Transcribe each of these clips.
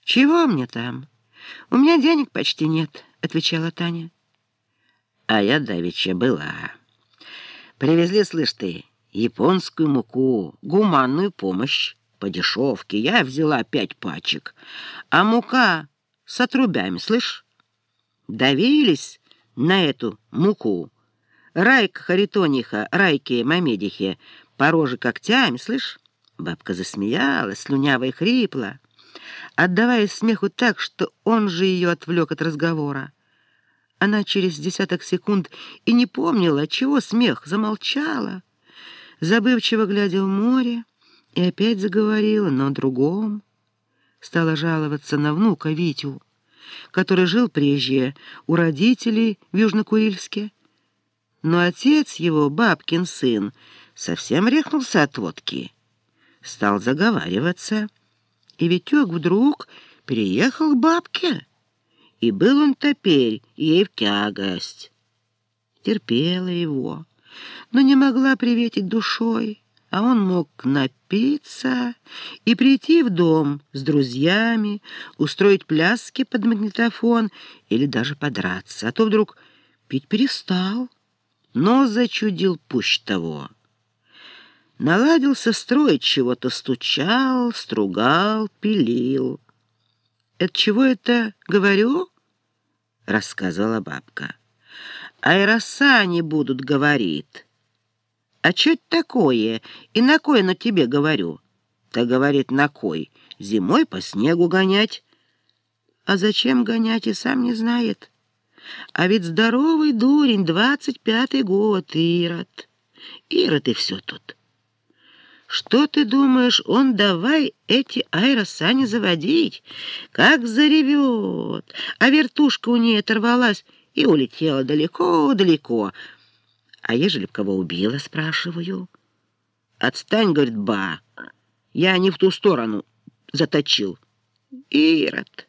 «Чего мне там? У меня денег почти нет», — отвечала Таня. «А я давеча была. Привезли, слышь ты, японскую муку, гуманную помощь. По дешевке я взяла 5 пачек, а мука с отрубями, слышь? Давились на эту муку. Райка Харитониха, Райке Мамедихе по роже когтями, слышь?» Бабка засмеялась, слюняво и хрипло, отдаваясь смеху так, что он же ее отвлек от разговора. Она через десяток секунд и не помнила, чего смех, замолчала, забывчиво глядя в море, и опять заговорила, но о другом. Стала жаловаться на внука Витю, который жил прежде у родителей в Южно-Курильске. Но отец его, бабкин сын, совсем рехнулся от водки. Стал заговариваться, и Витек вдруг переехал к бабке. И был он теперь ей в тягость. Терпела его, но не могла приветить душой, а он мог напиться и прийти в дом с друзьями, устроить пляски под магнитофон или даже подраться, а то вдруг пить перестал, но зачудил пуще того. Наладился строить чего-то, стучал, стругал, пилил. «Это чего это говорю?» — рассказывала бабка. «Аэросани будут, — говорит. А что это такое? И на кой оно тебе, говорю?» «Да, — говорит, — на кой? Зимой по снегу гонять». «А зачем гонять, и сам не знает. А ведь здоровый дурень, 25-й год, Ирод. Ирод и все тут. Что ты думаешь, он давай эти аэросани заводить? Как заревет, а вертушка у ней оторвалась и улетела далеко-далеко. А ежели б кого убила, спрашиваю? Отстань, — говорит, — ба, я не в ту сторону заточил. Ирод».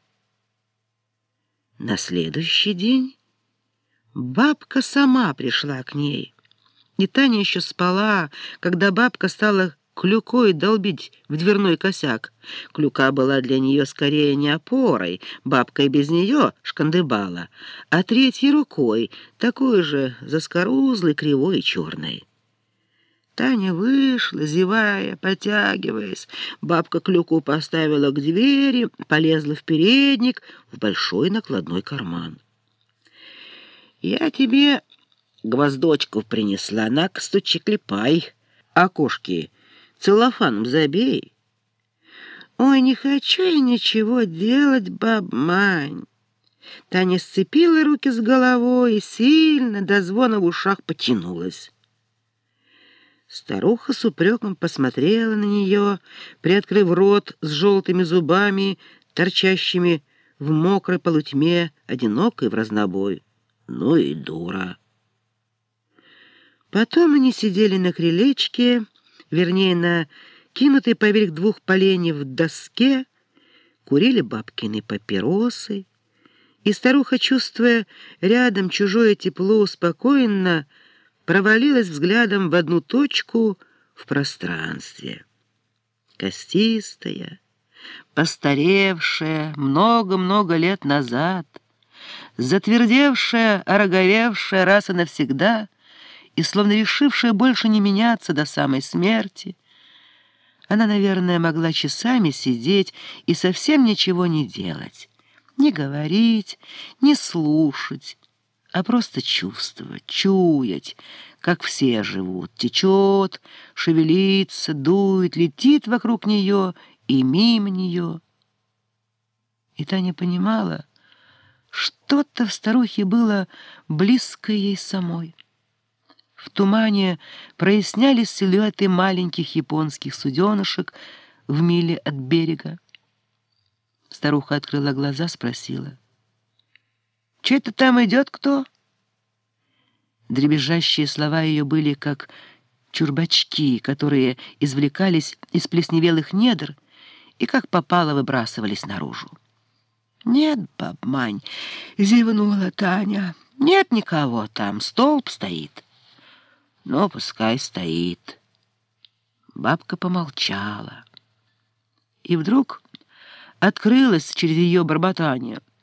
На следующий день бабка сама пришла к ней. И Таня еще спала, когда бабка стала клюкой долбить в дверной косяк. Клюка была для нее скорее не опорой, бабка и без нее шкандыбала, а третьей рукой, такой же заскорузлой, кривой и черной. Таня вышла, зевая, потягиваясь. Бабка клюку поставила к двери, полезла в передник, в большой накладной карман. «Я тебе гвоздочков принесла, на-ка, стучи, клепай, окошки целлофаном забей». «Ой, не хочу я ничего делать, баб-мань». Таня сцепила руки с головой и сильно до звона в ушах потянулась. Старуха с упреком посмотрела на нее, приоткрыв рот с желтыми зубами, торчащими в мокрой полутьме, одинокой в разнобой. Ну и дура. Потом они сидели на крылечке, вернее, на кинутой поверх 2 поленьев доске, курили бабкины папиросы, и старуха, чувствуя рядом чужое тепло, успокоенно провалилась взглядом в одну точку в пространстве. Костистая, постаревшая много-много лет назад, затвердевшая, ороговевшая раз и навсегда и словно решившая больше не меняться до самой смерти, она, наверное, могла часами сидеть и совсем ничего не делать, не говорить, не слушать, а просто чувствовать, чуять, как все живут, течет, шевелится, дует, летит вокруг нее и мимо нее. И Таня понимала, что-то в старухе было близкое ей самой. В тумане прояснялись силуэты маленьких японских суденышек в миле от берега. Старуха открыла глаза, спросила: «Че это там идет кто?» Дребезжащие слова ее были как чурбачки, которые извлекались из плесневелых недр и как попало выбрасывались наружу. «Нет, баб-мань», — зевнула Таня, — «нет никого там, столб стоит». «Ну, пускай стоит». Бабка помолчала. И вдруг открылось через ее бормотание.